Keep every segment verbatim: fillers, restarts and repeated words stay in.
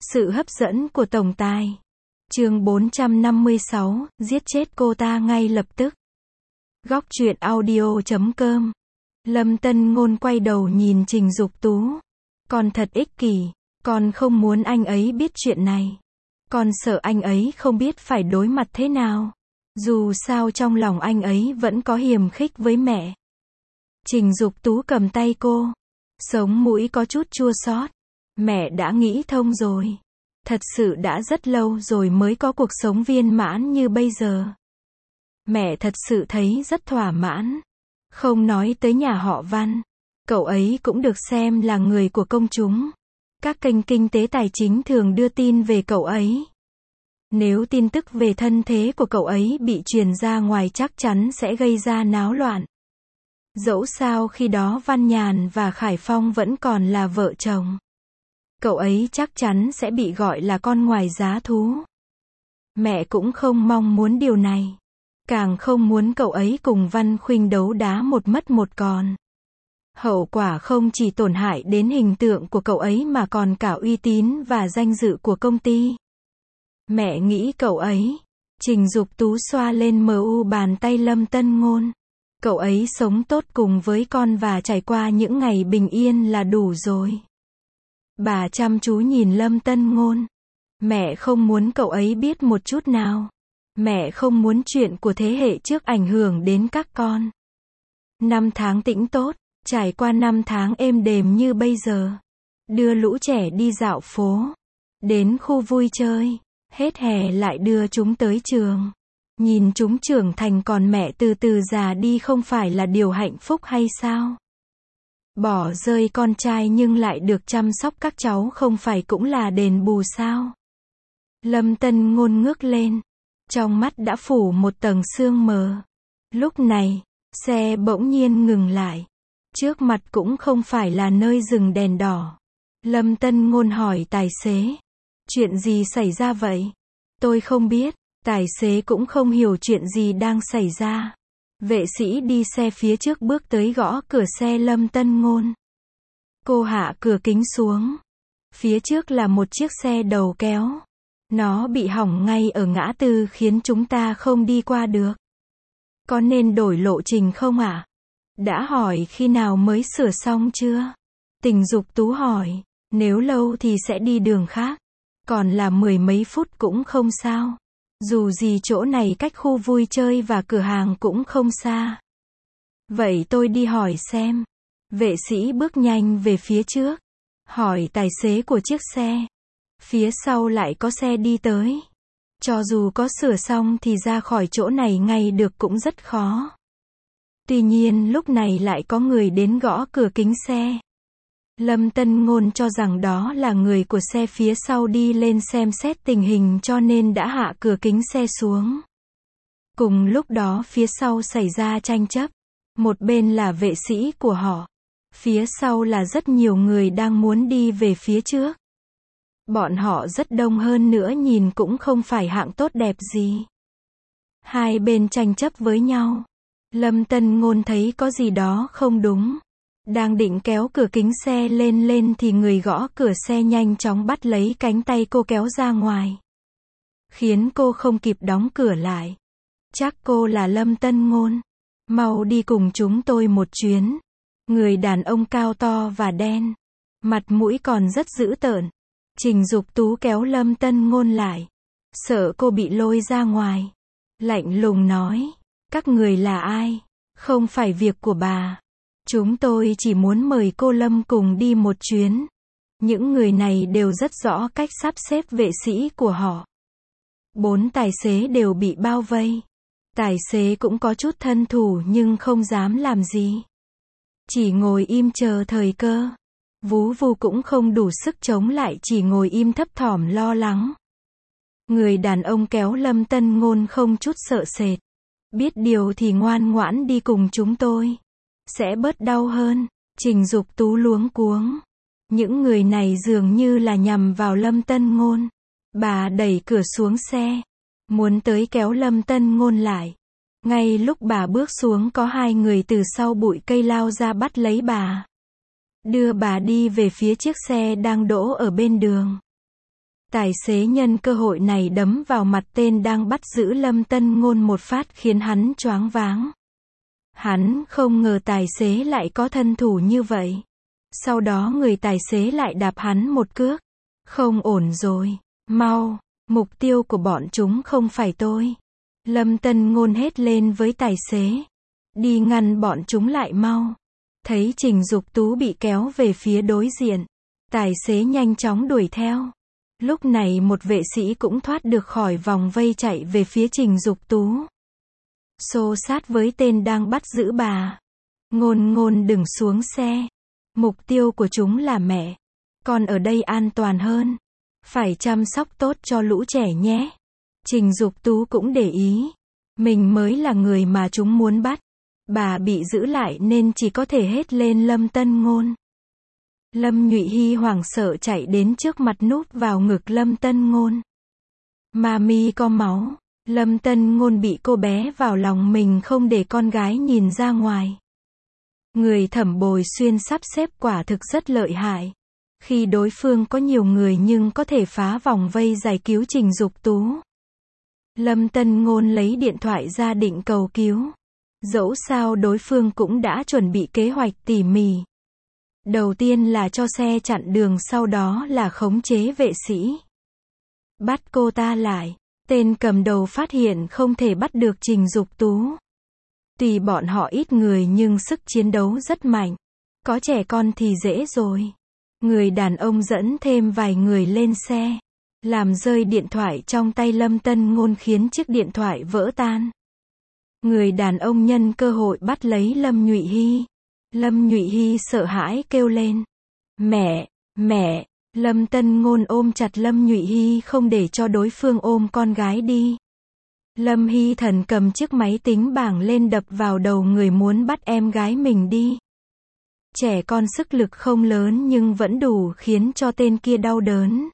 Sự hấp dẫn của tổng tài. Chương bốn trăm năm mươi sáu, giết chết cô ta ngay lập tức. Góc truyện audio chấm com. Lâm Tân Ngôn quay đầu nhìn Trình Dục Tú. Con thật ích kỷ, con không muốn anh ấy biết chuyện này. Con sợ anh ấy không biết phải đối mặt thế nào. Dù sao trong lòng anh ấy vẫn có hiềm khích với mẹ. Trình Dục Tú cầm tay cô. Sống mũi có chút chua xót. Mẹ đã nghĩ thông rồi. Thật sự đã rất lâu rồi mới có cuộc sống viên mãn như bây giờ. Mẹ thật sự thấy rất thỏa mãn. Không nói tới nhà họ Văn. Cậu ấy cũng được xem là người của công chúng. Các kênh kinh tế tài chính thường đưa tin về cậu ấy. Nếu tin tức về thân thế của cậu ấy bị truyền ra ngoài chắc chắn sẽ gây ra náo loạn. Dẫu sao khi đó Văn Nhàn và Khải Phong vẫn còn là vợ chồng. Cậu ấy chắc chắn sẽ bị gọi là con ngoài giá thú. Mẹ cũng không mong muốn điều này. Càng không muốn cậu ấy cùng Văn Khuynh đấu đá một mất một còn. Hậu quả không chỉ tổn hại đến hình tượng của cậu ấy mà còn cả uy tín và danh dự của công ty. Mẹ nghĩ cậu ấy. Trình Dục Tú xoa lên mờ u bàn tay Lâm Tân Ngôn. Cậu ấy sống tốt cùng với con và trải qua những ngày bình yên là đủ rồi. Bà chăm chú nhìn Lâm Tân Ngôn. Mẹ không muốn cậu ấy biết một chút nào. Mẹ không muốn chuyện của thế hệ trước ảnh hưởng đến các con. Năm tháng tĩnh tốt, trải qua năm tháng êm đềm như bây giờ. Đưa lũ trẻ đi dạo phố. Đến khu vui chơi. Hết hè lại đưa chúng tới trường. Nhìn chúng trưởng thành còn mẹ từ từ già đi không phải là điều hạnh phúc hay sao? Bỏ rơi con trai nhưng lại được chăm sóc các cháu không phải cũng là đền bù sao? Lâm Tân Ngôn ngước lên. Trong mắt đã phủ một tầng sương mờ. Lúc này, xe bỗng nhiên ngừng lại. Trước mặt cũng không phải là nơi dừng đèn đỏ. Lâm Tân Ngôn hỏi tài xế. Chuyện gì xảy ra vậy? Tôi không biết. Tài xế cũng không hiểu chuyện gì đang xảy ra. Vệ sĩ đi xe phía trước bước tới gõ cửa xe Lâm Tân Ngôn. Cô hạ cửa kính xuống. Phía trước là một chiếc xe đầu kéo. Nó bị hỏng ngay ở ngã tư khiến chúng ta không đi qua được. Có nên đổi lộ trình không ạ? À? Đã hỏi khi nào mới sửa xong chưa? Trình Dục Tú hỏi. Nếu lâu thì sẽ đi đường khác. Còn là mười mấy phút cũng không sao. Dù gì chỗ này cách khu vui chơi và cửa hàng cũng không xa. Vậy tôi đi hỏi xem. Vệ sĩ bước nhanh về phía trước. Hỏi tài xế của chiếc xe. Phía sau lại có xe đi tới. Cho dù có sửa xong thì ra khỏi chỗ này ngay được cũng rất khó. Tuy nhiên lúc này lại có người đến gõ cửa kính xe. Lâm Tân Ngôn cho rằng đó là người của xe phía sau đi lên xem xét tình hình cho nên đã hạ cửa kính xe xuống. Cùng lúc đó phía sau xảy ra tranh chấp. Một bên là vệ sĩ của họ. Phía sau là rất nhiều người đang muốn đi về phía trước. Bọn họ rất đông hơn nữa nhìn cũng không phải hạng tốt đẹp gì. Hai bên tranh chấp với nhau. Lâm Tân Ngôn thấy có gì đó không đúng. Đang định kéo cửa kính xe lên lên thì người gõ cửa xe nhanh chóng bắt lấy cánh tay cô kéo ra ngoài. Khiến cô không kịp đóng cửa lại. Chắc cô là Lâm Tân Ngôn. Mau đi cùng chúng tôi một chuyến. Người đàn ông cao to và đen. Mặt mũi còn rất dữ tợn. Trình Dục Tú kéo Lâm Tân Ngôn lại. Sợ cô bị lôi ra ngoài. Lạnh lùng nói. Các người là ai? Không phải việc của bà. Chúng tôi chỉ muốn mời cô Lâm cùng đi một chuyến. Những người này đều rất rõ cách sắp xếp vệ sĩ của họ. Bốn tài xế đều bị bao vây. Tài xế cũng có chút thân thủ nhưng không dám làm gì. Chỉ ngồi im chờ thời cơ. Vú Vu cũng không đủ sức chống lại chỉ ngồi im thấp thỏm lo lắng. Người đàn ông kéo Lâm Tân Ngôn không chút sợ sệt. Biết điều thì ngoan ngoãn đi cùng chúng tôi. Sẽ bớt đau hơn. Trình Dục Tú luống cuống. Những người này dường như là nhằm vào Lâm Tân Ngôn. Bà đẩy cửa xuống xe. Muốn tới kéo Lâm Tân Ngôn lại. Ngay lúc bà bước xuống có hai người từ sau bụi cây lao ra bắt lấy bà. Đưa bà đi về phía chiếc xe đang đỗ ở bên đường. Tài xế nhân cơ hội này đấm vào mặt tên đang bắt giữ Lâm Tân Ngôn một phát khiến hắn choáng váng. Hắn không ngờ tài xế lại có thân thủ như vậy. Sau đó người tài xế lại đạp hắn một cước. Không ổn rồi, mau, mục tiêu của bọn chúng không phải tôi. Lâm Tân Ngôn hét lên với tài xế. Đi ngăn bọn chúng lại mau. Thấy Trình Dục Tú bị kéo về phía đối diện. Tài xế nhanh chóng đuổi theo. Lúc này một vệ sĩ cũng thoát được khỏi vòng vây chạy về phía Trình Dục Tú. Xô sát với tên đang bắt giữ bà. Ngôn Ngôn đừng xuống xe. Mục tiêu của chúng là mẹ. Con ở đây an toàn hơn. Phải chăm sóc tốt cho lũ trẻ nhé. Trình Dục Tú cũng để ý. Mình mới là người mà chúng muốn bắt. Bà bị giữ lại nên chỉ có thể hét lên Lâm Tân Ngôn. Lâm Nhụy Hy hoảng sợ chạy đến trước mặt núp vào ngực Lâm Tân Ngôn. Mami có máu. Lâm Tân Ngôn bị cô bé vào lòng mình không để con gái nhìn ra ngoài. Người Thẩm Bồi Xuyên sắp xếp quả thực rất lợi hại. Khi đối phương có nhiều người nhưng có thể phá vòng vây giải cứu Trình Dục Tú. Lâm Tân Ngôn lấy điện thoại ra định cầu cứu. Dẫu sao đối phương cũng đã chuẩn bị kế hoạch tỉ mỉ. Đầu tiên là cho xe chặn đường, sau đó là khống chế vệ sĩ. Bắt cô ta lại. Tên cầm đầu phát hiện không thể bắt được Trình Dục Tú. Tuy bọn họ ít người nhưng sức chiến đấu rất mạnh. Có trẻ con thì dễ rồi. Người đàn ông dẫn thêm vài người lên xe. Làm rơi điện thoại trong tay Lâm Tân Ngôn khiến chiếc điện thoại vỡ tan. Người đàn ông nhân cơ hội bắt lấy Lâm Nhụy Hy. Lâm Nhụy Hy sợ hãi kêu lên. Mẹ, mẹ. Lâm Tân Ngôn ôm chặt Lâm Nhụy Hy không để cho đối phương ôm con gái đi. Lâm Hy Thần cầm chiếc máy tính bảng lên đập vào đầu người muốn bắt em gái mình đi. Trẻ con sức lực không lớn nhưng vẫn đủ khiến cho tên kia đau đớn.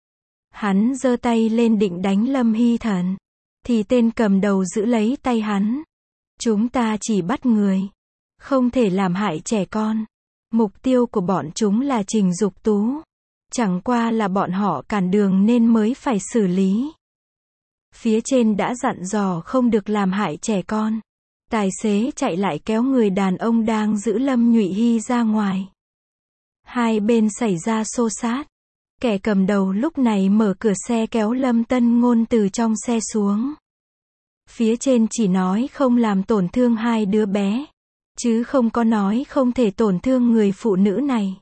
Hắn giơ tay lên định đánh Lâm Hy Thần. Thì tên cầm đầu giữ lấy tay hắn. Chúng ta chỉ bắt người. Không thể làm hại trẻ con. Mục tiêu của bọn chúng là Trình Dục Tú. Chẳng qua là bọn họ cản đường nên mới phải xử lý. Phía trên đã dặn dò không được làm hại trẻ con. Tài xế chạy lại kéo người đàn ông đang giữ Lâm Nhụy Hy ra ngoài. Hai bên xảy ra xô xát. Kẻ cầm đầu lúc này mở cửa xe kéo Lâm Tân Ngôn từ trong xe xuống. Phía trên chỉ nói không làm tổn thương hai đứa bé. Chứ không có nói không thể tổn thương người phụ nữ này.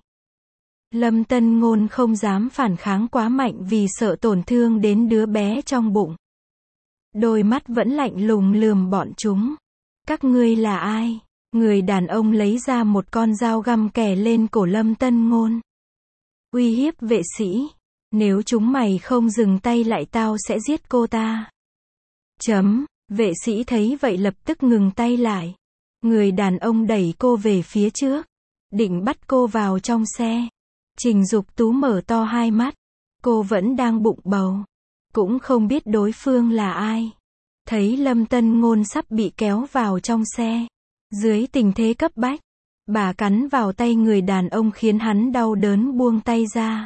Lâm Tân Ngôn không dám phản kháng quá mạnh vì sợ tổn thương đến đứa bé trong bụng. Đôi mắt vẫn lạnh lùng lườm bọn chúng. Các ngươi là ai? Người đàn ông lấy ra một con dao găm kè lên cổ Lâm Tân Ngôn. Uy hiếp vệ sĩ. Nếu chúng mày không dừng tay lại tao sẽ giết cô ta. Chấm. Vệ sĩ thấy vậy lập tức ngừng tay lại. Người đàn ông đẩy cô về phía trước. Định bắt cô vào trong xe. Trình Dục Tú mở to hai mắt. Cô vẫn đang bụng bầu. Cũng không biết đối phương là ai. Thấy Lâm Tân Ngôn sắp bị kéo vào trong xe. Dưới tình thế cấp bách. Bà cắn vào tay người đàn ông khiến hắn đau đớn buông tay ra.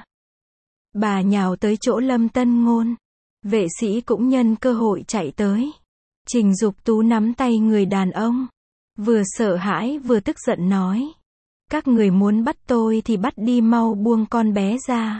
Bà nhào tới chỗ Lâm Tân Ngôn. Vệ sĩ cũng nhân cơ hội chạy tới. Trình Dục Tú nắm tay người đàn ông. Vừa sợ hãi vừa tức giận nói. Các người muốn bắt tôi thì bắt đi, mau buông con bé ra.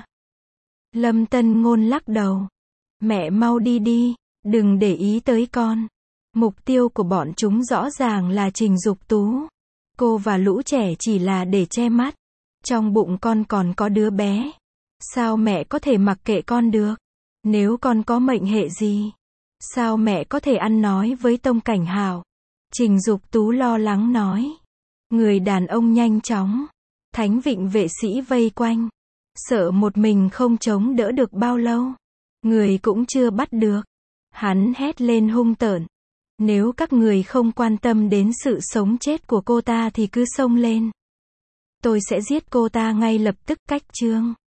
Lâm Tân Ngôn lắc đầu. Mẹ mau đi đi, đừng để ý tới con. Mục tiêu của bọn chúng rõ ràng là Trình Dục Tú. Cô và lũ trẻ chỉ là để che mắt. Trong bụng con còn có đứa bé. Sao mẹ có thể mặc kệ con được? Nếu con có mệnh hệ gì? Sao mẹ có thể ăn nói với Tông Cảnh Hào? Trình Dục Tú lo lắng nói. Người đàn ông nhanh chóng. Thánh Vịnh vệ sĩ vây quanh. Sợ một mình không chống đỡ được bao lâu. Người cũng chưa bắt được. Hắn hét lên hung tợn. Nếu các người không quan tâm đến sự sống chết của cô ta thì cứ xông lên. Tôi sẽ giết cô ta ngay lập tức. Cách chương